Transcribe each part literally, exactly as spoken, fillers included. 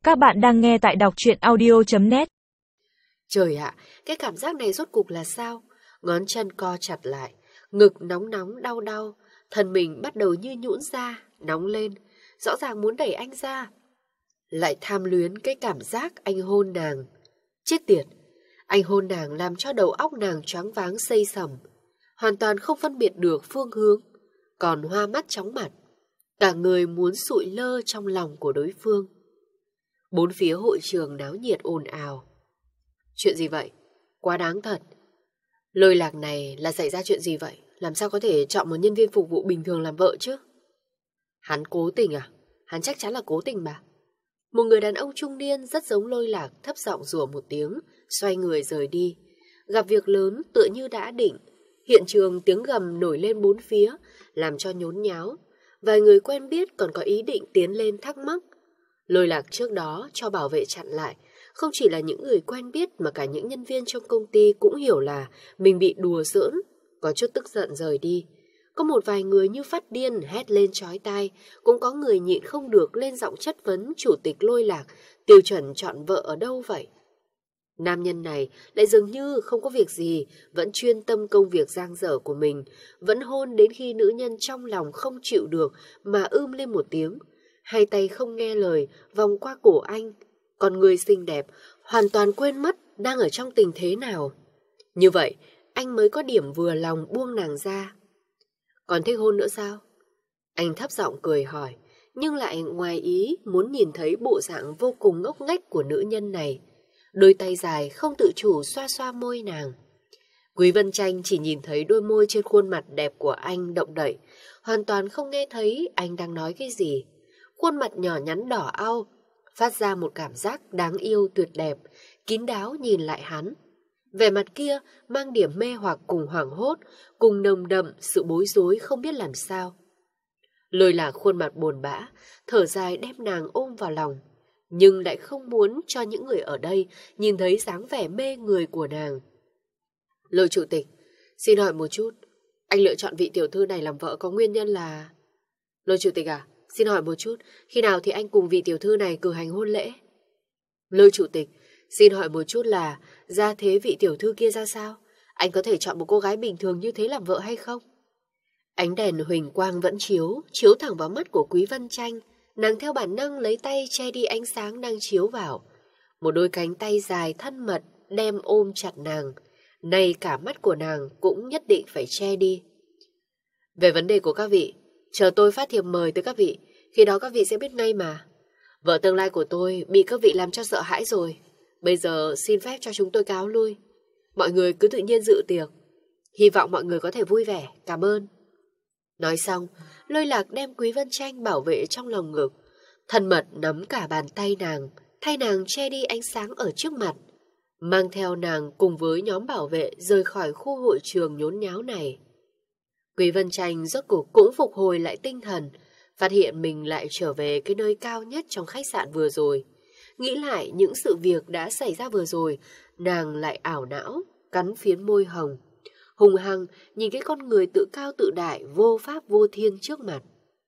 Các bạn đang nghe tại đọc truyện audio chấm net. Trời ạ, cái cảm giác này rốt cuộc là sao? Ngón chân co chặt lại, ngực nóng nóng đau đau, thân mình bắt đầu như nhũn ra, nóng lên, rõ ràng muốn đẩy anh ra. Lại tham luyến cái cảm giác anh hôn nàng. Chết tiệt, anh hôn nàng làm cho đầu óc nàng choáng váng xây sầm, hoàn toàn không phân biệt được phương hướng, còn hoa mắt chóng mặt. Cả người muốn sụi lơ trong lòng của đối phương. Bốn phía hội trường náo nhiệt ồn ào. Chuyện gì vậy? Quá đáng thật. Lôi lạc này là xảy ra chuyện gì vậy? Làm sao có thể chọn một nhân viên phục vụ bình thường làm vợ chứ? Hắn cố tình à? Hắn chắc chắn là cố tình mà. Một người đàn ông trung niên rất giống Lôi lạc thấp giọng rủa một tiếng, xoay người rời đi. Gặp việc lớn tựa như đã định. Hiện trường tiếng gầm nổi lên bốn phía, làm cho nhốn nháo. Vài người quen biết còn có ý định tiến lên thắc mắc. Lôi lạc trước đó cho bảo vệ chặn lại. Không chỉ là những người quen biết mà cả những nhân viên trong công ty cũng hiểu là mình bị đùa giỡn, có chút tức giận rời đi. Có một vài người như phát điên hét lên chói tai, cũng có người nhịn không được lên giọng chất vấn chủ tịch Lôi lạc tiêu chuẩn chọn vợ ở đâu vậy. Nam nhân này lại dường như không có việc gì, vẫn chuyên tâm công việc dang dở của mình, vẫn hôn đến khi nữ nhân trong lòng không chịu được mà ưm lên một tiếng. Hai tay không nghe lời vòng qua cổ anh, còn người xinh đẹp hoàn toàn quên mất đang ở trong tình thế nào. Như vậy anh mới có điểm vừa lòng buông nàng ra. Còn thích hôn nữa sao? Anh thấp giọng cười hỏi, nhưng lại ngoài ý muốn nhìn thấy bộ dạng vô cùng ngốc nghếch của nữ nhân này. Đôi tay dài không tự chủ xoa xoa môi nàng. Quý Vân Tranh chỉ nhìn thấy đôi môi trên khuôn mặt đẹp của anh động đậy, hoàn toàn không nghe thấy anh đang nói cái gì. Khuôn mặt nhỏ nhắn đỏ au phát ra một cảm giác đáng yêu tuyệt đẹp, kín đáo nhìn lại hắn. Vẻ mặt kia mang điểm mê hoặc cùng hoảng hốt, cùng nồng đậm sự bối rối không biết làm sao. Lôi lạc khuôn mặt buồn bã, thở dài đem nàng ôm vào lòng, nhưng lại không muốn cho những người ở đây nhìn thấy dáng vẻ mê người của nàng. Lôi chủ tịch, xin hỏi một chút, anh lựa chọn vị tiểu thư này làm vợ có nguyên nhân là... Lôi chủ tịch à, xin hỏi một chút, khi nào thì anh cùng vị tiểu thư này cử hành hôn lễ? Lôi chủ tịch, xin hỏi một chút là gia thế vị tiểu thư kia ra sao? Anh có thể chọn một cô gái bình thường như thế làm vợ hay không? Ánh đèn huỳnh quang vẫn chiếu, chiếu thẳng vào mắt của Quý Vân Tranh. Nàng theo bản năng lấy tay che đi ánh sáng đang chiếu vào. Một đôi cánh tay dài thân mật đem ôm chặt nàng. Này cả mắt của nàng cũng nhất định phải che đi. Về vấn đề của các vị, chờ tôi phát thiệp mời tới các vị, khi đó các vị sẽ biết ngay mà. Vợ tương lai của tôi bị các vị làm cho sợ hãi rồi. Bây giờ xin phép cho chúng tôi cáo lui. Mọi người cứ tự nhiên dự tiệc. Hy vọng mọi người có thể vui vẻ. Cảm ơn. Nói xong, Lôi lạc đem Quý Vân Tranh bảo vệ trong lòng ngực, thân mật nắm cả bàn tay nàng, thay nàng che đi ánh sáng ở trước mặt, mang theo nàng cùng với nhóm bảo vệ rời khỏi khu hội trường nhốn nháo này. Quý Vân Tranh rốt cuộc cũng phục hồi lại tinh thần, phát hiện mình lại trở về cái nơi cao nhất trong khách sạn vừa rồi. Nghĩ lại những sự việc đã xảy ra vừa rồi, nàng lại ảo não, cắn phiến môi hồng, hùng hăng nhìn cái con người tự cao tự đại vô pháp vô thiên trước mặt.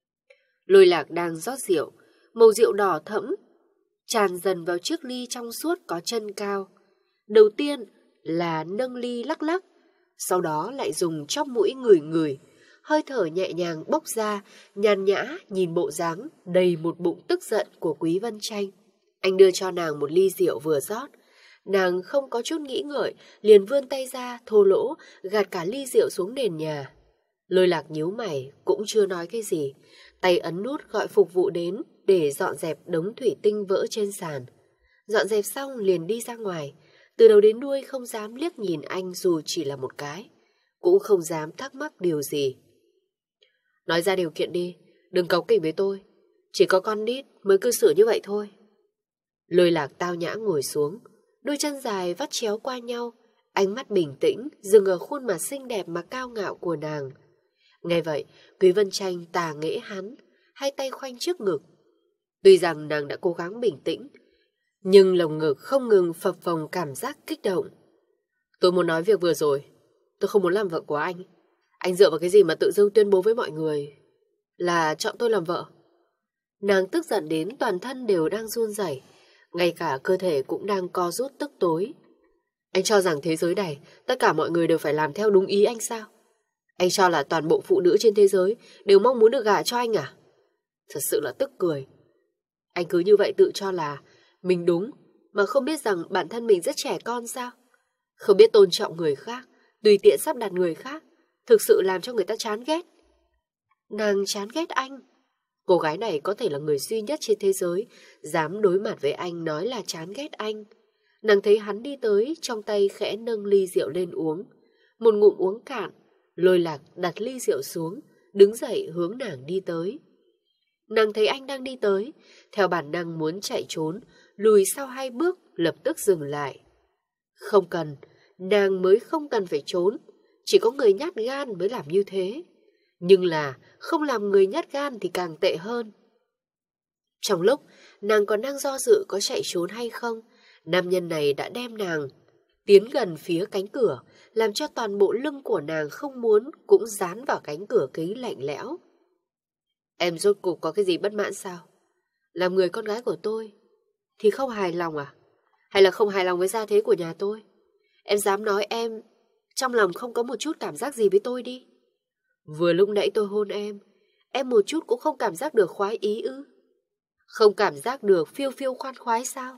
Lôi lạc đang rót rượu, màu rượu đỏ thẫm tràn dần vào chiếc ly trong suốt có chân cao. Đầu tiên là nâng ly lắc lắc, sau đó lại dùng chóp mũi ngửi ngửi, hơi thở nhẹ nhàng bốc ra, nhàn nhã nhìn bộ dáng đầy một bụng tức giận của Quý Vân Tranh. Anh đưa cho nàng một ly rượu vừa rót. Nàng không có chút nghĩ ngợi, liền vươn tay ra, thô lỗ, gạt cả ly rượu xuống nền nhà. Lôi lạc nhíu mày, cũng chưa nói cái gì. Tay ấn nút gọi phục vụ đến để dọn dẹp đống thủy tinh vỡ trên sàn. Dọn dẹp xong liền đi ra ngoài. Từ đầu đến đuôi không dám liếc nhìn anh dù chỉ là một cái. Cũng không dám thắc mắc điều gì. Nói ra điều kiện đi, đừng cáu kỉnh với tôi. Chỉ có con nít mới cư xử như vậy thôi. Lôi lạc tao nhã ngồi xuống, đôi chân dài vắt chéo qua nhau, ánh mắt bình tĩnh dừng ở khuôn mặt xinh đẹp mà cao ngạo của nàng. Nghe vậy, Quý Vân Tranh tà nghễ hắn, hai tay khoanh trước ngực. Tuy rằng nàng đã cố gắng bình tĩnh, nhưng lồng ngực không ngừng phập phồng cảm giác kích động. Tôi muốn nói việc vừa rồi, tôi không muốn làm vợ của anh. Anh dựa vào cái gì mà tự dưng tuyên bố với mọi người là chọn tôi làm vợ? Nàng tức giận đến toàn thân đều đang run rẩy. ngay cả cơ thể cũng đang co rút tức tối. Anh cho rằng thế giới này, tất cả mọi người đều phải làm theo đúng ý anh sao? Anh cho là toàn bộ phụ nữ trên thế giới đều mong muốn được gả cho anh à? Thật sự là tức cười. Anh cứ như vậy tự cho là mình đúng, mà không biết rằng bản thân mình rất trẻ con sao? Không biết tôn trọng người khác, tùy tiện sắp đặt người khác, thực sự làm cho người ta chán ghét. Nàng chán ghét anh. Cô gái này có thể là người duy nhất trên thế giới dám đối mặt với anh nói là chán ghét anh. Nàng thấy hắn đi tới, trong tay khẽ nâng ly rượu lên uống. Một ngụm uống cạn, Lôi Lạc đặt ly rượu xuống, đứng dậy hướng nàng đi tới. Nàng thấy anh đang đi tới, theo bản năng muốn chạy trốn, lùi sau hai bước, lập tức dừng lại. Không cần, nàng mới không cần phải trốn, chỉ có người nhát gan mới làm như thế. Nhưng là không làm người nhát gan thì càng tệ hơn. Trong lúc nàng còn đang do dự có chạy trốn hay không, nam nhân này đã đem nàng tiến gần phía cánh cửa, làm cho toàn bộ lưng của nàng không muốn cũng dán vào cánh cửa kính lạnh lẽo. Em rốt cuộc có cái gì bất mãn sao? Làm người con gái của tôi thì không hài lòng à? Hay là không hài lòng với gia thế của nhà tôi? Em dám nói em trong lòng không có một chút cảm giác gì với tôi đi. Vừa lúc nãy tôi hôn em, em một chút cũng không cảm giác được khoái ý ư? Không cảm giác được phiêu phiêu khoan khoái sao?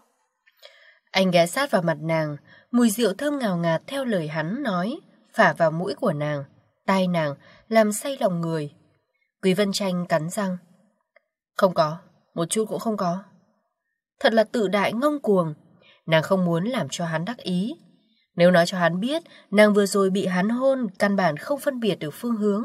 Anh ghé sát vào mặt nàng, mùi rượu thơm ngào ngạt theo lời hắn nói, phả vào mũi của nàng, tai nàng, làm say lòng người. Quý Vân Tranh cắn răng. Không có, một chút cũng không có. Thật là tự đại ngông cuồng. Nàng không muốn làm cho hắn đắc ý. Nếu nói cho hắn biết, nàng vừa rồi bị hắn hôn, căn bản không phân biệt được phương hướng.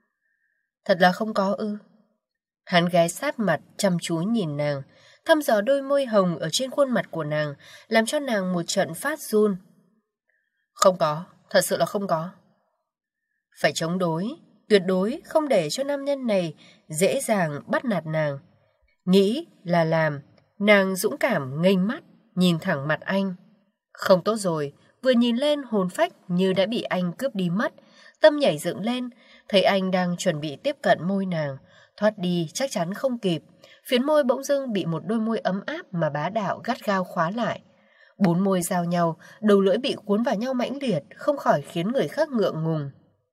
Thật là không có ư? Hắn ghé sát mặt, chăm chú nhìn nàng, thăm dò đôi môi hồng ở trên khuôn mặt của nàng, làm cho nàng một trận phát run. Không có, thật sự là không có. Phải chống đối, tuyệt đối không để cho nam nhân này dễ dàng bắt nạt nàng. Nghĩ là làm, nàng dũng cảm nghênh mắt, nhìn thẳng mặt anh. Không tốt rồi, vừa nhìn lên hồn phách như đã bị anh cướp đi mất, tâm nhảy dựng lên, thấy anh đang chuẩn bị tiếp cận môi nàng, thoát đi chắc chắn không kịp. Phiến môi bỗng dưng bị một đôi môi ấm áp mà bá đạo gắt gao khóa lại. Bốn môi giao nhau, đầu lưỡi bị cuốn vào nhau mãnh liệt, không khỏi khiến người khác ngượng ngùng.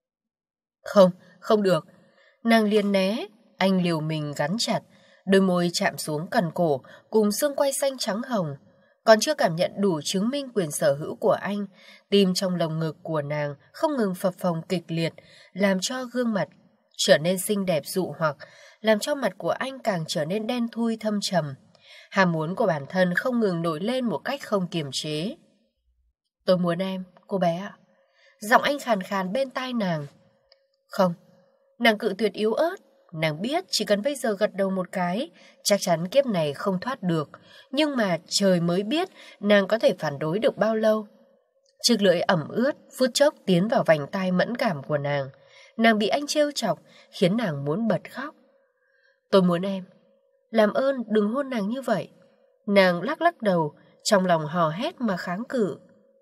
Không, không được. Nàng liền né, anh liều mình gắn chặt, đôi môi chạm xuống cằn cổ cùng xương quai xanh trắng hồng. Còn chưa cảm nhận đủ chứng minh quyền sở hữu của anh, tim trong lồng ngực của nàng không ngừng phập phồng kịch liệt, làm cho gương mặt trở nên xinh đẹp dụ hoặc, làm cho mặt của anh càng trở nên đen thui thâm trầm. Ham muốn của bản thân không ngừng nổi lên một cách không kiềm chế. Tôi muốn em, cô bé ạ. Giọng anh khàn khàn bên tai nàng. Không, nàng cự tuyệt yếu ớt. Nàng biết chỉ cần bây giờ gật đầu một cái, chắc chắn kiếp này không thoát được. Nhưng mà trời mới biết nàng có thể phản đối được bao lâu. Chiếc lưỡi ẩm ướt phút chốc tiến vào vành tai mẫn cảm của nàng. Nàng bị anh trêu chọc, khiến nàng muốn bật khóc. Tôi muốn em. Làm ơn đừng hôn nàng như vậy. Nàng lắc lắc đầu, trong lòng hò hét mà kháng cự.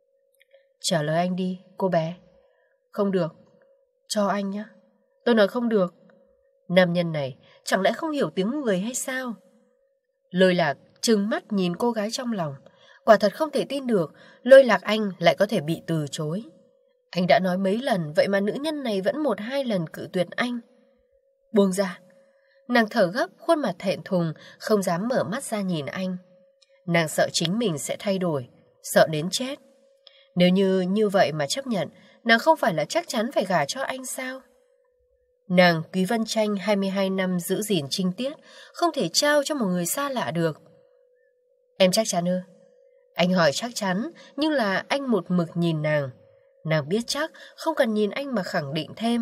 Trả lời anh đi, cô bé. Không được. Cho anh nhé. Tôi nói không được. Nam nhân này chẳng lẽ không hiểu tiếng người hay sao? Lôi Lạc trừng mắt nhìn cô gái trong lòng. Quả thật không thể tin được Lôi Lạc anh lại có thể bị từ chối. Anh đã nói mấy lần, vậy mà nữ nhân này vẫn một hai lần cự tuyệt anh. Buông ra. Nàng thở gấp, khuôn mặt thẹn thùng, không dám mở mắt ra nhìn anh. Nàng sợ chính mình sẽ thay đổi, sợ đến chết. Nếu như như vậy mà chấp nhận, nàng không phải là chắc chắn phải gả cho anh sao? Nàng Quý Vân Tranh hai mươi hai năm giữ gìn trinh tiết, không thể trao cho một người xa lạ được. Em chắc chắn ư? Anh hỏi chắc chắn, nhưng là anh một mực nhìn nàng. Nàng biết chắc, không cần nhìn anh mà khẳng định thêm.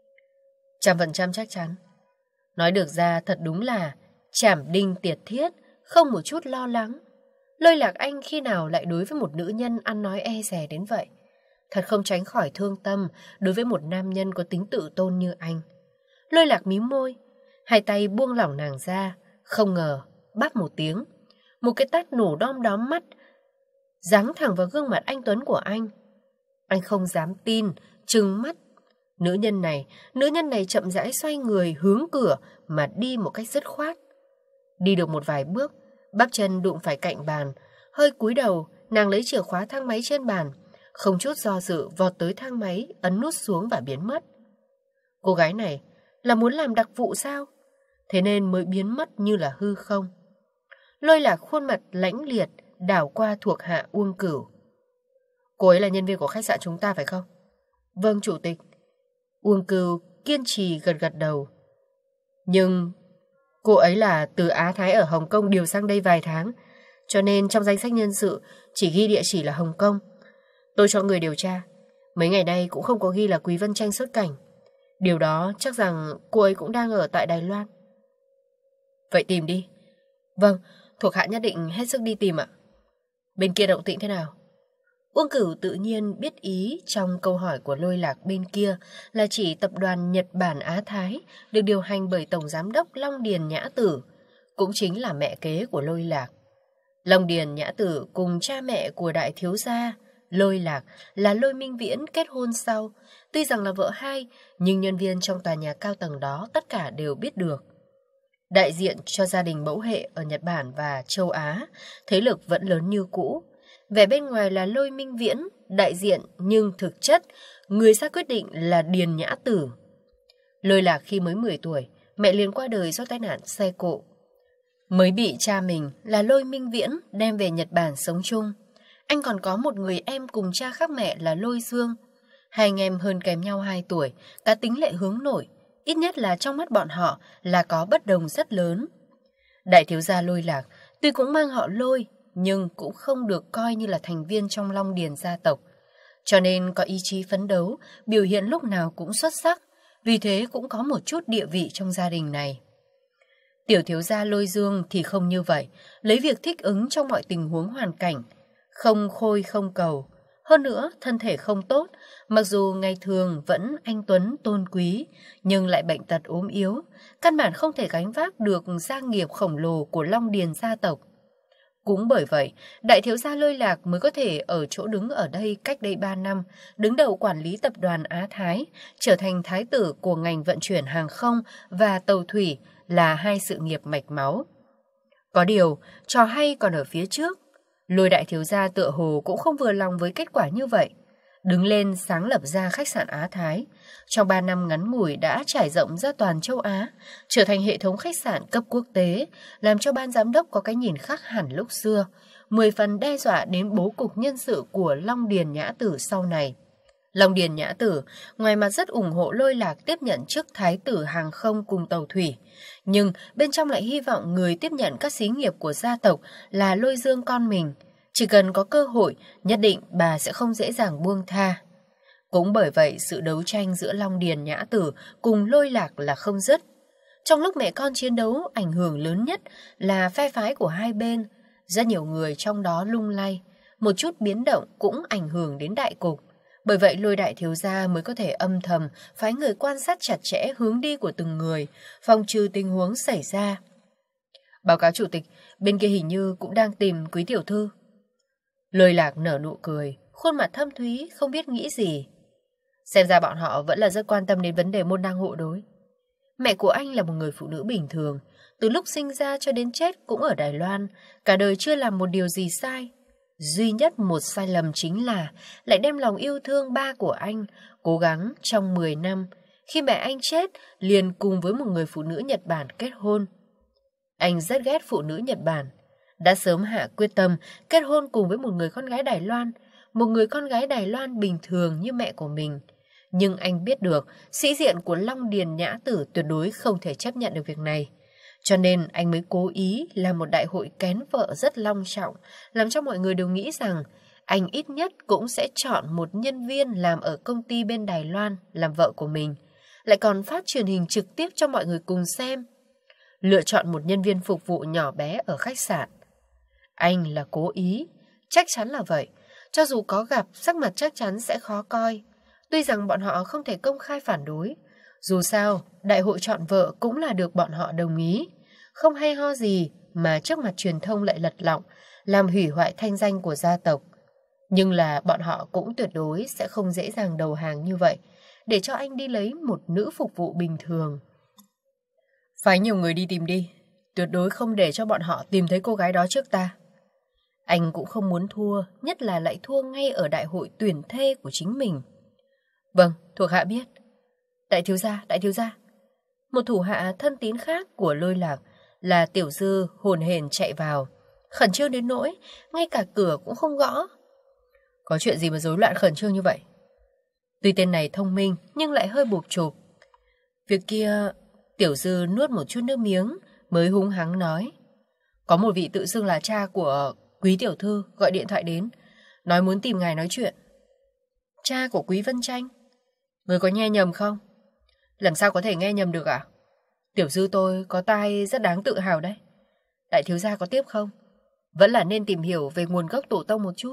Trăm phần trăm chắc chắn. Nói được ra thật đúng là chảm đinh tiệt thiết, không một chút lo lắng. Lôi Lạc anh khi nào lại đối với một nữ nhân ăn nói e dè đến vậy? Thật không tránh khỏi thương tâm đối với một nam nhân có tính tự tôn như anh. Lôi Lạc mím môi, hai tay buông lỏng nàng ra, không ngờ, báp một tiếng. Một cái tát nổ đom đóm mắt, giáng thẳng vào gương mặt anh tuấn của anh. Anh không dám tin, trừng mắt. Nữ nhân này, nữ nhân này chậm rãi xoay người hướng cửa mà đi một cách dứt khoát. Đi được một vài bước, Bắp chân đụng phải cạnh bàn, hơi cúi đầu, nàng lấy chìa khóa thang máy trên bàn, không chút do dự vọt tới thang máy, ấn nút xuống và biến mất. Cô gái này là muốn làm đặc vụ sao? Thế nên mới biến mất như là hư không. Lôi Lạc khuôn mặt lãnh liệt, đảo qua thuộc hạ Uông Cửu. Cô ấy là nhân viên của khách sạn chúng ta phải không? Vâng, chủ tịch. Uông Cửu kiên trì gật gật đầu. Nhưng cô ấy là từ Á Thái ở Hồng Kông điều sang đây vài tháng, cho nên trong danh sách nhân sự chỉ ghi địa chỉ là Hồng Kông. Tôi cho người điều tra, mấy ngày nay cũng không có ghi là Quý Vân Tranh xuất cảnh. Điều đó chắc rằng cô ấy cũng đang ở tại Đài Loan. Vậy tìm đi. Vâng, thuộc hạ nhất định hết sức đi tìm ạ. Bên kia động tĩnh thế nào? Uông Cửu tự nhiên biết ý trong câu hỏi của Lôi Lạc bên kia là chỉ tập đoàn Nhật Bản Á Thái được điều hành bởi Tổng Giám đốc Long Điền Nhã Tử, cũng chính là mẹ kế của Lôi Lạc. Long Điền Nhã Tử cùng cha mẹ của đại thiếu gia Lôi Lạc là Lôi Minh Viễn kết hôn sau. Tuy rằng là vợ hai, nhưng nhân viên trong tòa nhà cao tầng đó tất cả đều biết được. Đại diện cho gia đình mẫu hệ ở Nhật Bản và châu Á, thế lực vẫn lớn như cũ. Vẻ bên ngoài là Lôi Minh Viễn, đại diện, nhưng thực chất, người ra quyết định là Điền Nhã Tử. Lôi Lạc khi mới mười tuổi, mẹ liền qua đời do tai nạn xe cộ. Mới bị cha mình là Lôi Minh Viễn đem về Nhật Bản sống chung. Anh còn có một người em cùng cha khác mẹ là Lôi Dương. Hai anh em hơn kém nhau hai tuổi, cá tính lệ hướng nổi. Ít nhất là trong mắt bọn họ là có bất đồng rất lớn. Đại thiếu gia Lôi Lạc tuy cũng mang họ Lôi, nhưng cũng không được coi như là thành viên trong Long Điền gia tộc. Cho nên có ý chí phấn đấu, biểu hiện lúc nào cũng xuất sắc, vì thế cũng có một chút địa vị trong gia đình này. Tiểu thiếu gia Lôi Dương thì không như vậy, lấy việc thích ứng trong mọi tình huống hoàn cảnh, không khôi không cầu. Hơn nữa, thân thể không tốt, mặc dù ngày thường vẫn anh tuấn tôn quý, nhưng lại bệnh tật ốm yếu, căn bản không thể gánh vác được gia nghiệp khổng lồ của Long Điền gia tộc. Cũng bởi vậy, đại thiếu gia Lôi Lạc mới có thể ở chỗ đứng ở đây cách đây ba năm, đứng đầu quản lý tập đoàn Á Thái, trở thành thái tử của ngành vận chuyển hàng không và tàu thủy, là hai sự nghiệp mạch máu. Có điều, trò hay còn ở phía trước. Lôi đại thiếu gia tựa hồ cũng không vừa lòng với kết quả như vậy. Đứng lên sáng lập ra khách sạn Á Thái. Trong ba năm ngắn ngủi đã trải rộng ra toàn châu Á, trở thành hệ thống khách sạn cấp quốc tế, làm cho ban giám đốc có cái nhìn khác hẳn lúc xưa, mười phần đe dọa đến bố cục nhân sự của Long Điền Nhã Tử sau này. Long Điền Nhã Tử, ngoài mặt rất ủng hộ Lôi Lạc tiếp nhận chức thái tử hàng không cùng tàu thủy, nhưng bên trong lại hy vọng người tiếp nhận các xí nghiệp của gia tộc là Lôi Dương con mình. Chỉ cần có cơ hội, nhất định bà sẽ không dễ dàng buông tha. Cũng bởi vậy, sự đấu tranh giữa Long Điền Nhã Tử cùng Lôi Lạc là không dứt. Trong lúc mẹ con chiến đấu, ảnh hưởng lớn nhất là phe phái của hai bên. Rất nhiều người trong đó lung lay, một chút biến động cũng ảnh hưởng đến đại cục. Bởi vậy Lôi đại thiếu gia mới có thể âm thầm phái người quan sát chặt chẽ hướng đi của từng người, phòng trừ tình huống xảy ra. Báo cáo chủ tịch, bên kia hình như cũng đang tìm quý tiểu thư. Lôi Lạc nở nụ cười, khuôn mặt thâm thúy, không biết nghĩ gì. Xem ra bọn họ vẫn là rất quan tâm đến vấn đề môn đăng hộ đối. Mẹ của anh là một người phụ nữ bình thường, từ lúc sinh ra cho đến chết cũng ở Đài Loan, cả đời chưa làm một điều gì sai. Duy nhất một sai lầm chính là lại đem lòng yêu thương ba của anh, cố gắng trong mười năm, khi mẹ anh chết liền cùng với một người phụ nữ Nhật Bản kết hôn. Anh rất ghét phụ nữ Nhật Bản, đã sớm hạ quyết tâm kết hôn cùng với một người con gái Đài Loan, một người con gái Đài Loan bình thường như mẹ của mình. Nhưng anh biết được sĩ diện của Long Điền Nhã Tử tuyệt đối không thể chấp nhận được việc này. Cho nên anh mới cố ý làm một đại hội kén vợ rất long trọng, làm cho mọi người đều nghĩ rằng anh ít nhất cũng sẽ chọn một nhân viên làm ở công ty bên Đài Loan làm vợ của mình, lại còn phát truyền hình trực tiếp cho mọi người cùng xem. Lựa chọn một nhân viên phục vụ nhỏ bé ở khách sạn. Anh là cố ý, chắc chắn là vậy. Cho dù có gặp, sắc mặt chắc chắn sẽ khó coi. Tuy rằng bọn họ không thể công khai phản đối, dù sao, đại hội chọn vợ cũng là được bọn họ đồng ý. Không hay ho gì mà trước mặt truyền thông lại lật lọng, làm hủy hoại thanh danh của gia tộc. Nhưng là bọn họ cũng tuyệt đối sẽ không dễ dàng đầu hàng như vậy, để cho anh đi lấy một nữ phục vụ bình thường. Phái nhiều người đi tìm đi. tuyệt đối không để cho bọn họ tìm thấy cô gái đó trước ta. Anh cũng không muốn thua, nhất là lại thua ngay ở đại hội tuyển thê của chính mình. Vâng, thuộc hạ biết. Đại thiếu gia, đại thiếu gia. Một thủ hạ thân tín khác của Lôi Lạc là Tiểu Dư hồn hển chạy vào, khẩn trương đến nỗi ngay cả cửa cũng không gõ. Có chuyện gì mà rối loạn khẩn trương như vậy? Tuy tên này thông minh nhưng lại hơi bụp chụp. Việc kia... Tiểu Dư nuốt một chút nước miếng mới húng hắng nói. Có một vị tự xưng là cha của Quý tiểu thư gọi điện thoại đến, nói muốn tìm ngài nói chuyện. Cha của Quý Vân Tranh? Người có nghe nhầm không? Làm sao có thể nghe nhầm được ạ? Tiểu Dư tôi có tai rất đáng tự hào đấy. Đại thiếu gia có tiếp không? Vẫn là nên tìm hiểu về nguồn gốc tổ tông một chút.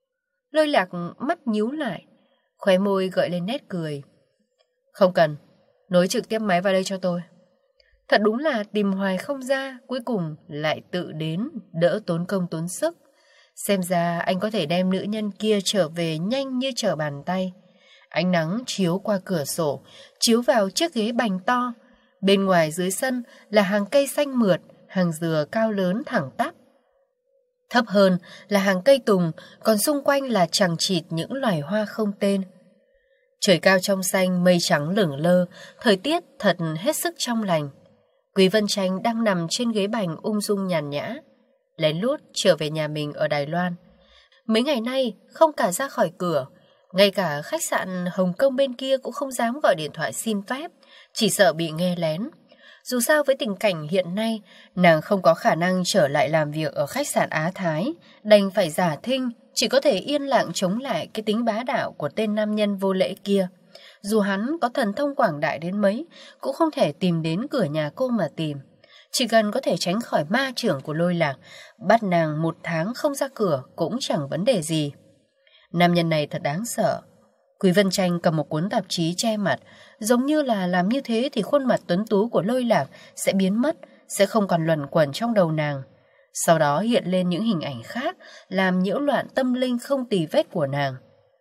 Lôi Lạc mắt nhíu lại, khóe môi gợi lên nét cười. Không cần, nối trực tiếp máy vào đây cho tôi. Thật đúng là tìm hoài không ra, cuối cùng lại tự đến, đỡ tốn công tốn sức. Xem ra anh có thể đem nữ nhân kia trở về nhanh như trở bàn tay. Ánh nắng chiếu qua cửa sổ, chiếu vào chiếc ghế bành to. Bên ngoài dưới sân là hàng cây xanh mượt, hàng dừa cao lớn thẳng tắp. Thấp hơn là hàng cây tùng, còn xung quanh là chằng chịt những loài hoa không tên. Trời cao trong xanh, mây trắng lửng lơ, thời tiết thật hết sức trong lành. Quý Vân Tranh đang nằm trên ghế bành ung dung nhàn nhã, lén lút trở về nhà mình ở Đài Loan. Mấy ngày nay không cả ra khỏi cửa, ngay cả khách sạn Hồng Kông bên kia cũng không dám gọi điện thoại xin phép, chỉ sợ bị nghe lén. Dù sao với tình cảnh hiện nay, nàng không có khả năng trở lại làm việc ở khách sạn Á Thái, đành phải giả thinh, chỉ có thể yên lặng chống lại cái tính bá đạo của tên nam nhân vô lễ kia. Dù hắn có thần thông quảng đại đến mấy, cũng không thể tìm đến cửa nhà cô mà tìm. Chỉ cần có thể tránh khỏi ma trưởng của Lôi Lạc, bắt nàng một tháng không ra cửa cũng chẳng vấn đề gì. Nam nhân này thật đáng sợ. Quý Vân Tranh cầm một cuốn tạp chí che mặt, giống như là làm như thế thì khuôn mặt tuấn tú của Lôi Lạc sẽ biến mất, sẽ không còn luẩn quẩn trong đầu nàng. Sau đó hiện lên những hình ảnh khác, làm nhiễu loạn tâm linh không tì vết của nàng.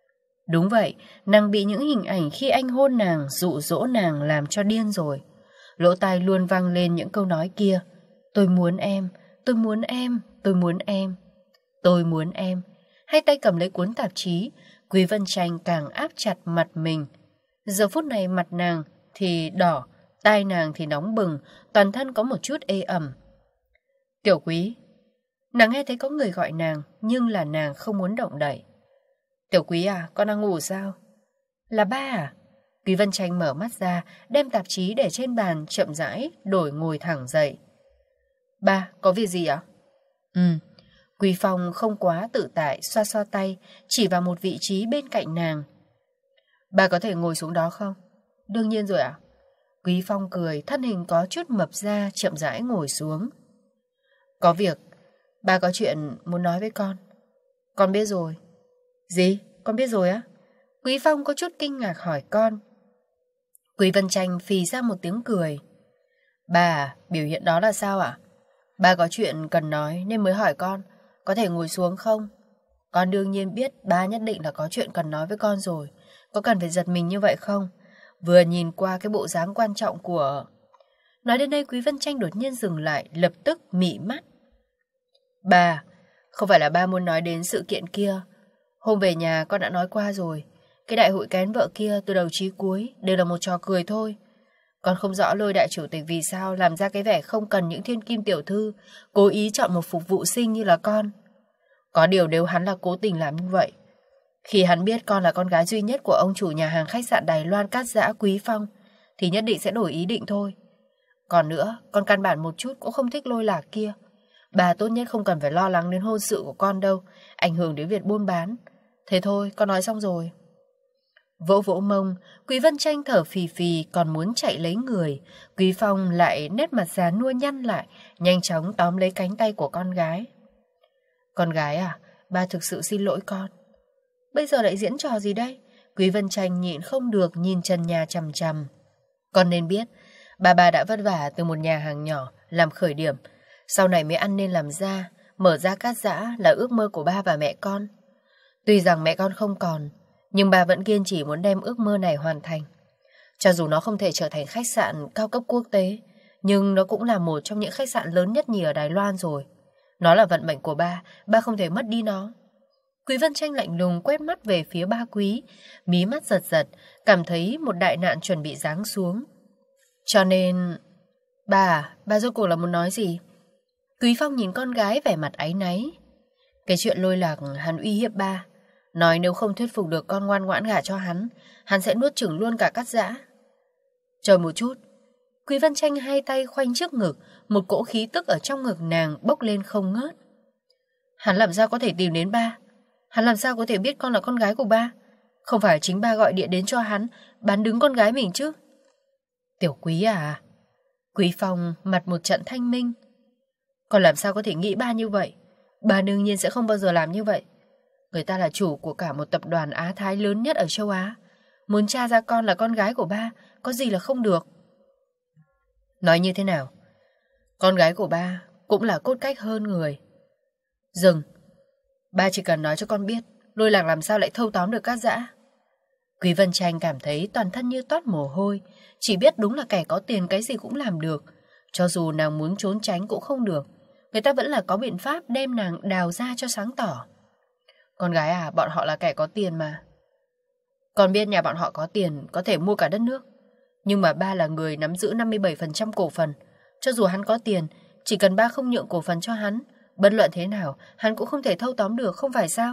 Đúng vậy, nàng bị những hình ảnh khi anh hôn nàng, dụ dỗ nàng làm cho điên rồi. Lỗ tai luôn vang lên những câu nói kia. Tôi muốn em, tôi muốn em, tôi muốn em, tôi muốn em. Hai tay cầm lấy cuốn tạp chí, Quý Vân Tranh càng áp chặt mặt mình. Giờ phút này mặt nàng thì đỏ, tai nàng thì nóng bừng, toàn thân có một chút ê ẩm. Tiểu Quý. Nàng nghe thấy có người gọi nàng, nhưng là nàng không muốn động đậy. Tiểu Quý à, con đang ngủ sao? Là ba à? Quý Vân Tranh mở mắt ra, đem tạp chí để trên bàn, chậm rãi, đổi ngồi thẳng dậy. Ba, có việc gì ạ? Ừ. Quý Phong không quá tự tại, xoa xoa tay, chỉ vào một vị trí bên cạnh nàng. Bà có thể ngồi xuống đó không? Đương nhiên rồi ạ. Quý Phong cười, thân hình có chút mập ra, chậm rãi ngồi xuống. Có việc, bà có chuyện muốn nói với con. Con biết rồi. Gì? Con biết rồi á? Quý Phong có chút kinh ngạc hỏi con. Quý Vân Tranh phì ra một tiếng cười. Bà, biểu hiện đó là sao ạ? Bà có chuyện cần nói nên mới hỏi con. Có thể ngồi xuống không? Con đương nhiên biết ba nhất định là có chuyện cần nói với con rồi. Có cần phải giật mình như vậy không? Vừa nhìn qua cái bộ dáng quan trọng của... Nói đến đây Quý Vân Tranh đột nhiên dừng lại, lập tức mị mắt. Bà, không phải là ba muốn nói đến sự kiện kia. Hôm về nhà con đã nói qua rồi. Cái đại hội kén vợ kia từ đầu chí cuối đều là một trò cười thôi. Con không rõ Lôi đại chủ tịch vì sao làm ra cái vẻ không cần những thiên kim tiểu thư, cố ý chọn một phục vụ sinh như là con. Có điều nếu hắn là cố tình làm như vậy, khi hắn biết con là con gái duy nhất của ông chủ nhà hàng khách sạn Đài Loan Cát Giã Quý Phong, thì nhất định sẽ đổi ý định thôi. Còn nữa, con căn bản một chút cũng không thích Lôi Lạc kia. Bà tốt nhất không cần phải lo lắng đến hôn sự của con đâu, ảnh hưởng đến việc buôn bán. Thế thôi, con nói xong rồi. Vỗ vỗ mông, Quý Vân Tranh thở phì phì còn muốn chạy lấy người. Quý Phong lại nét mặt già nua nhăn lại, nhanh chóng tóm lấy cánh tay của con gái. Con gái à, ba thực sự xin lỗi con. Bây giờ lại diễn trò gì đây? Quý Vân Tranh nhịn không được nhìn trần nhà chằm chằm. Con nên biết, bà bà đã vất vả từ một nhà hàng nhỏ làm khởi điểm, sau này mới ăn nên làm ra, mở ra Cát Giã là ước mơ của ba và mẹ con. Tuy rằng mẹ con không còn, nhưng bà vẫn kiên trì muốn đem ước mơ này hoàn thành. Cho dù nó không thể trở thành khách sạn cao cấp quốc tế, Nhưng nó cũng là một trong những khách sạn lớn nhất nhì ở Đài Loan rồi. Nó là vận mệnh của ba, ba không thể mất đi nó. Quý Vân Tranh lạnh lùng quét mắt về phía ba Quý, mí mắt giật giật, cảm thấy một đại nạn chuẩn bị giáng xuống. Cho nên... Ba à, ba rốt cuộc là muốn nói gì? Quý Phong nhìn con gái vẻ mặt áy náy. Cái chuyện Lôi Lạc hắn uy hiếp ba, nói nếu không thuyết phục được con ngoan ngoãn gả cho hắn, hắn sẽ nuốt chửng luôn cả Cát Dã. Chờ một chút. Quý Vân Tranh hai tay khoanh trước ngực, một cỗ khí tức ở trong ngực nàng bốc lên không ngớt. Hắn làm sao có thể tìm đến ba? Hắn làm sao có thể biết con là con gái của ba? Không phải chính ba gọi điện đến cho hắn, bán đứng con gái mình chứ? Tiểu Quý à? Quý Phong mặt một trận thanh minh. Con làm sao có thể nghĩ ba như vậy? Ba đương nhiên sẽ không bao giờ làm như vậy. Người ta là chủ của cả một tập đoàn Á Thái lớn nhất ở châu Á. Muốn tra ra con là con gái của ba, có gì là không được. Nói như thế nào? Con gái của ba cũng là cốt cách hơn người. Dừng. Ba chỉ cần nói cho con biết Lôi Lạc làm sao lại thâu tóm được Cát Dã. Quý Vân Tranh cảm thấy toàn thân như toát mồ hôi. Chỉ biết đúng là kẻ có tiền cái gì cũng làm được. Cho dù nàng muốn trốn tránh cũng không được. Người ta vẫn là có biện pháp đem nàng đào ra cho sáng tỏ. Con gái à, bọn họ là kẻ có tiền mà. Con biết nhà bọn họ có tiền, có thể mua cả đất nước. Nhưng mà ba là người nắm giữ năm mươi bảy phần trăm cổ phần. Cho dù hắn có tiền, chỉ cần ba không nhượng cổ phần cho hắn, bất luận thế nào, hắn cũng không thể thâu tóm được, không phải sao?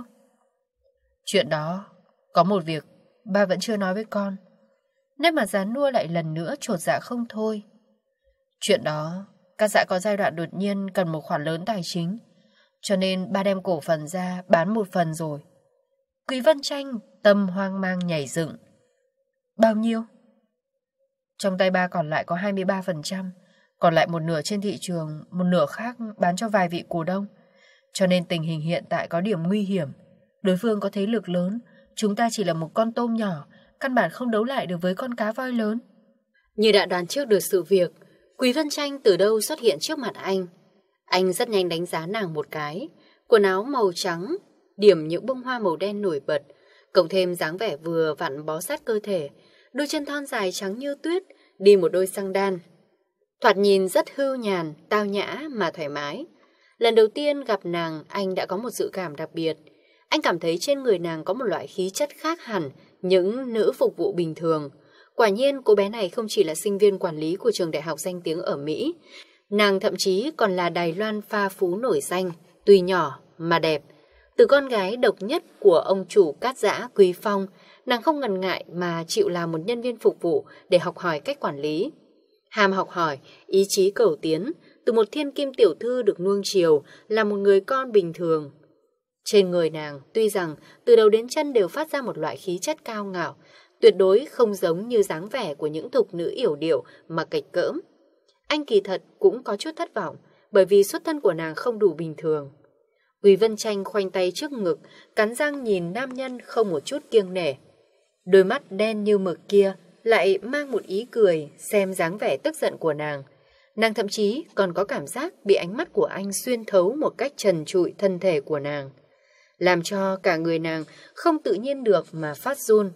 Chuyện đó, có một việc ba vẫn chưa nói với con. Nét mặt già nua lại lần nữa chột dạ không thôi. Chuyện đó, Cát Dã có giai đoạn đột nhiên cần một khoản lớn tài chính, cho nên ba đem cổ phần ra bán một phần rồi. Quý Vân Tranh tâm hoang mang nhảy dựng. Bao nhiêu? Trong tay ba còn lại có hai mươi ba phần trăm, còn lại một nửa trên thị trường, một nửa khác bán cho vài vị cổ đông. Cho nên tình hình hiện tại có điểm nguy hiểm. Đối phương có thế lực lớn, chúng ta chỉ là một con tôm nhỏ, căn bản không đấu lại được với con cá voi lớn. Như đã đoán trước được sự việc, Quý Vân Tranh từ đâu xuất hiện trước mặt anh. Anh rất nhanh đánh giá nàng một cái. Quần áo màu trắng, điểm những bông hoa màu đen nổi bật, cộng thêm dáng vẻ vừa vặn bó sát cơ thể, đôi chân thon dài trắng như tuyết, đi một đôi xăng đan. Thoạt nhìn rất hưu nhàn, tao nhã mà thoải mái. Lần đầu tiên gặp nàng, anh đã có một dự cảm đặc biệt. Anh cảm thấy trên người nàng có một loại khí chất khác hẳn những nữ phục vụ bình thường. Quả nhiên cô bé này không chỉ là sinh viên quản lý của trường đại học danh tiếng ở Mỹ. Nàng thậm chí còn là Đài Loan pha phú nổi danh, tuy nhỏ mà đẹp. Từ con gái độc nhất của ông chủ Cát Dã Quý Phong, nàng không ngần ngại mà chịu làm một nhân viên phục vụ để học hỏi cách quản lý. Ham học hỏi, ý chí cầu tiến, từ một thiên kim tiểu thư được nuông chiều là một người con bình thường. Trên người nàng, tuy rằng từ đầu đến chân đều phát ra một loại khí chất cao ngạo, tuyệt đối không giống như dáng vẻ của những thục nữ yểu điệu mà kịch cỡm. Anh kỳ thật cũng có chút thất vọng, bởi vì xuất thân của nàng không đủ bình thường. Quý Vân Tranh khoanh tay trước ngực, cắn răng nhìn nam nhân không một chút kiêng nể. Đôi mắt đen như mực kia lại mang một ý cười xem dáng vẻ tức giận của nàng. Nàng thậm chí còn có cảm giác bị ánh mắt của anh xuyên thấu một cách trần trụi thân thể của nàng, làm cho cả người nàng không tự nhiên được mà phát run.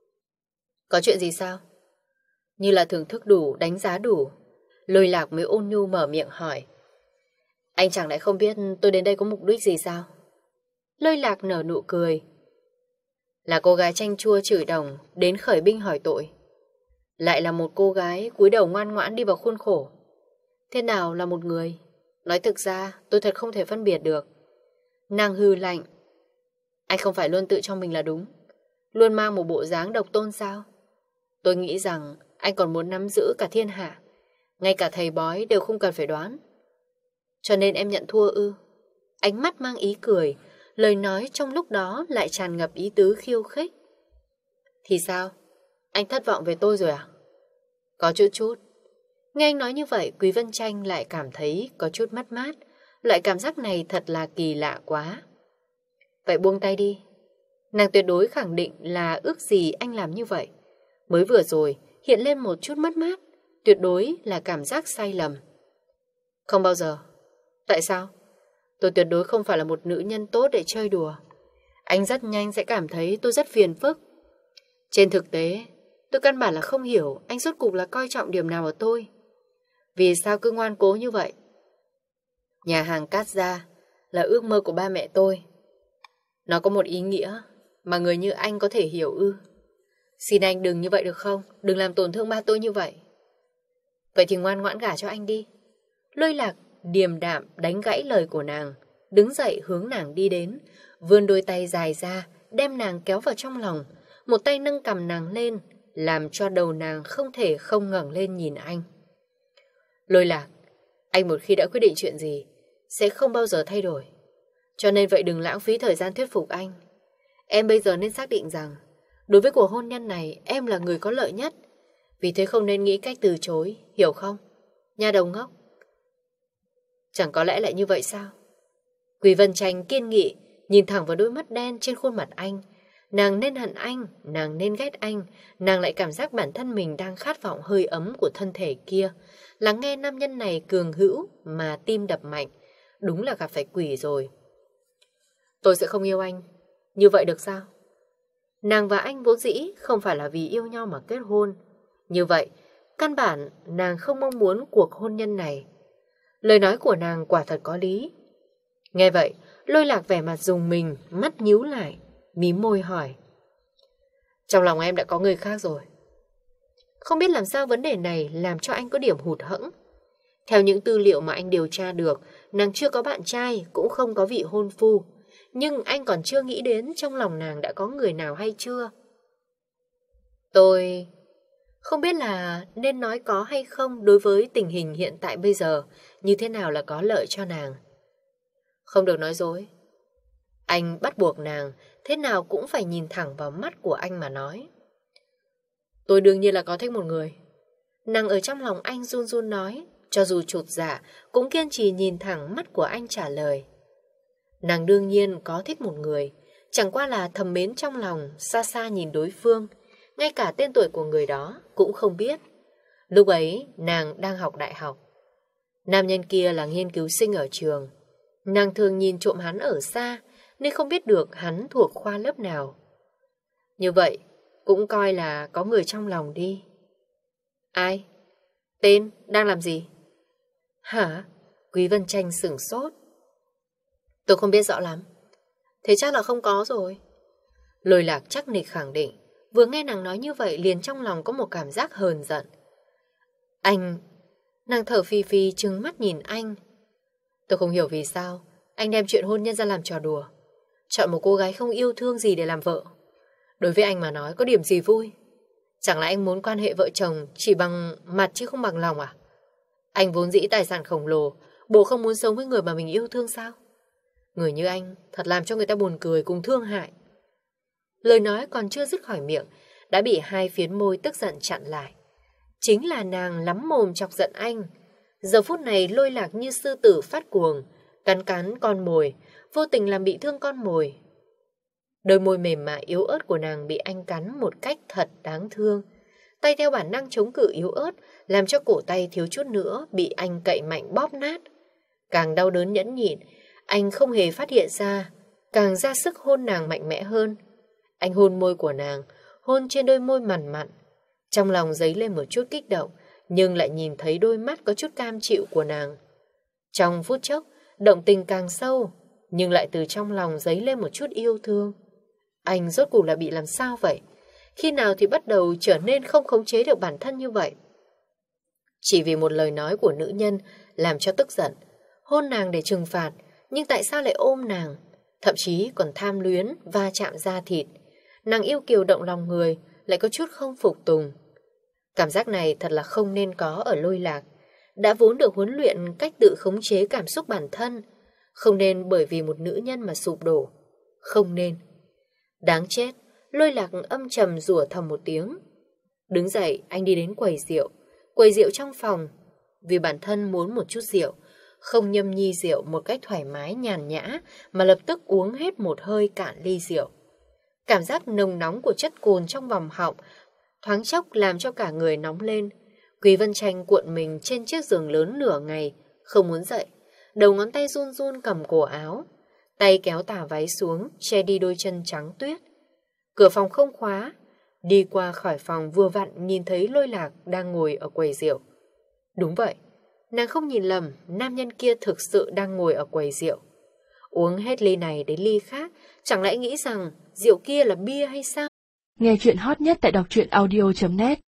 Có chuyện gì sao? Như là thưởng thức đủ, đánh giá đủ, Lôi Lạc mới ôn nhu mở miệng hỏi. Anh chẳng lẽ không biết tôi đến đây có mục đích gì sao? Lôi Lạc nở nụ cười. Là cô gái chanh chua chửi đồng đến khởi binh hỏi tội, lại là một cô gái cúi đầu ngoan ngoãn đi vào khuôn khổ. Thế nào là một người? Nói thực ra tôi thật không thể phân biệt được. Nàng hư lạnh. Anh không phải luôn tự cho mình là đúng, luôn mang một bộ dáng độc tôn sao? Tôi nghĩ rằng anh còn muốn nắm giữ cả thiên hạ, ngay cả thầy bói đều không cần phải đoán. Cho nên em nhận thua ư? Ánh mắt mang ý cười, lời nói trong lúc đó lại tràn ngập ý tứ khiêu khích. Thì sao? Anh thất vọng về tôi rồi à? Có chút chút. Nghe anh nói như vậy, Quý Vân Tranh lại cảm thấy có chút mất mát. Loại cảm giác này thật là kỳ lạ quá. Vậy buông tay đi. Nàng tuyệt đối khẳng định là ước gì anh làm như vậy. Mới vừa rồi hiện lên một chút mất mát, tuyệt đối là cảm giác sai lầm. Không bao giờ. Tại sao? Tôi tuyệt đối không phải là một nữ nhân tốt để chơi đùa. Anh rất nhanh sẽ cảm thấy tôi rất phiền phức. Trên thực tế, tôi căn bản là không hiểu anh rốt cuộc là coi trọng điểm nào ở tôi. Vì sao cứ ngoan cố như vậy? Nhà hàng Cát Gia là ước mơ của ba mẹ tôi. Nó có một ý nghĩa mà người như anh có thể hiểu ư? Xin anh đừng như vậy được không? Đừng làm tổn thương ba tôi như vậy. Vậy thì ngoan ngoãn gả cho anh đi. Lôi Lạc điềm đạm đánh gãy lời của nàng, đứng dậy hướng nàng đi đến, vươn đôi tay dài ra, đem nàng kéo vào trong lòng, một tay nâng cằm nàng lên, làm cho đầu nàng không thể không ngẩng lên nhìn anh. Lôi Lạc, anh một khi đã quyết định chuyện gì, sẽ không bao giờ thay đổi. Cho nên vậy đừng lãng phí thời gian thuyết phục anh. Em bây giờ nên xác định rằng, đối với cuộc hôn nhân này, em là người có lợi nhất. Vì thế không nên nghĩ cách từ chối, hiểu không? Nha đầu ngốc. Chẳng có lẽ lại như vậy sao? Quý Vân Tranh kiên nghị, nhìn thẳng vào đôi mắt đen trên khuôn mặt anh. Nàng nên hận anh, nàng nên ghét anh, nàng lại cảm giác bản thân mình đang khát vọng hơi ấm của thân thể kia. Lắng nghe nam nhân này cường hữu mà tim đập mạnh, đúng là gặp phải quỷ rồi. Tôi sẽ không yêu anh, như vậy được sao? Nàng và anh vốn dĩ không phải là vì yêu nhau mà kết hôn. Như vậy, căn bản nàng không mong muốn cuộc hôn nhân này. Lời nói của nàng quả thật có lý. Nghe vậy, Lôi Lạc vẻ mặt rùng mình, mắt nhíu lại, mím môi hỏi. Trong lòng em đã có người khác rồi. Không biết làm sao vấn đề này làm cho anh có điểm hụt hẫng. Theo những tư liệu mà anh điều tra được, nàng chưa có bạn trai, cũng không có vị hôn phu. Nhưng anh còn chưa nghĩ đến trong lòng nàng đã có người nào hay chưa. Tôi không biết là nên nói có hay không đối với tình hình hiện tại bây giờ, như thế nào là có lợi cho nàng. Không được nói dối. Anh bắt buộc nàng, thế nào cũng phải nhìn thẳng vào mắt của anh mà nói. Tôi đương nhiên là có thích một người. Nàng ở trong lòng anh run run nói, cho dù chột dạ, cũng kiên trì nhìn thẳng mắt của anh trả lời. Nàng đương nhiên có thích một người, chẳng qua là thầm mến trong lòng, xa xa nhìn đối phương, ngay cả tên tuổi của người đó cũng không biết. Lúc ấy, nàng đang học đại học. Nam nhân kia là nghiên cứu sinh ở trường. Nàng thường nhìn trộm hắn ở xa, nên không biết được hắn thuộc khoa lớp nào. Như vậy, cũng coi là có người trong lòng đi. Ai? Tên? Đang làm gì? Hả? Quý Vân Tranh sửng sốt. Tôi không biết rõ lắm. Thế chắc là không có rồi. Lôi Lạc chắc nịch khẳng định. Vừa nghe nàng nói như vậy liền trong lòng có một cảm giác hờn giận. Anh... Nàng thở phì phì trừng mắt nhìn anh. Tôi không hiểu vì sao anh đem chuyện hôn nhân ra làm trò đùa. Chọn một cô gái không yêu thương gì để làm vợ. Đối với anh mà nói có điểm gì vui? Chẳng lẽ anh muốn quan hệ vợ chồng chỉ bằng mặt chứ không bằng lòng à? Anh vốn dĩ tài sản khổng lồ, bộ không muốn sống với người mà mình yêu thương sao? Người như anh thật làm cho người ta buồn cười cùng thương hại. Lời nói còn chưa dứt khỏi miệng đã bị hai phiến môi tức giận chặn lại. Chính là nàng lắm mồm chọc giận anh. Giờ phút này Lôi Lạc như sư tử phát cuồng, cắn cắn con mồi, vô tình làm bị thương con mồi. Đôi môi mềm mại yếu ớt của nàng bị anh cắn một cách thật đáng thương. Tay theo bản năng chống cự yếu ớt, làm cho cổ tay thiếu chút nữa bị anh cậy mạnh bóp nát. Càng đau đớn nhẫn nhịn, anh không hề phát hiện ra, càng ra sức hôn nàng mạnh mẽ hơn. Anh hôn môi của nàng, hôn trên đôi môi mằn mặn. Trong lòng dấy lên một chút kích động, nhưng lại nhìn thấy đôi mắt có chút cam chịu của nàng. Trong phút chốc, động tình càng sâu, nhưng lại từ trong lòng dấy lên một chút yêu thương. Anh rốt cuộc là bị làm sao vậy? Khi nào thì bắt đầu trở nên không khống chế được bản thân như vậy? Chỉ vì một lời nói của nữ nhân làm cho tức giận, hôn nàng để trừng phạt, nhưng tại sao lại ôm nàng? Thậm chí còn tham luyến va chạm da thịt. Nàng yêu kiều động lòng người, lại có chút không phục tùng. Cảm giác này thật là không nên có ở Lôi Lạc. Đã vốn được huấn luyện cách tự khống chế cảm xúc bản thân, không nên bởi vì một nữ nhân mà sụp đổ. Không nên. Đáng chết, Lôi Lạc âm trầm rủa thầm một tiếng. Đứng dậy, anh đi đến quầy rượu. Quầy rượu trong phòng. Vì bản thân muốn một chút rượu, không nhâm nhi rượu một cách thoải mái nhàn nhã, mà lập tức uống hết một hơi cạn ly rượu. Cảm giác nồng nóng của chất cồn trong vòng họng thoáng chốc làm cho cả người nóng lên. Quý Vân Tranh cuộn mình trên chiếc giường lớn nửa ngày, không muốn dậy. Đầu ngón tay run run cầm cổ áo, tay kéo tà váy xuống, che đi đôi chân trắng tuyết. Cửa phòng không khóa. Đi qua khỏi phòng vừa vặn nhìn thấy Lôi Lạc đang ngồi ở quầy rượu. Đúng vậy, Nàng không nhìn lầm, nam nhân kia thực sự đang ngồi ở quầy rượu. Uống hết ly này đến ly khác, chẳng lẽ nghĩ rằng rượu kia là bia hay sao? Nghe chuyện hot nhất tại đọc truyện audio chấm net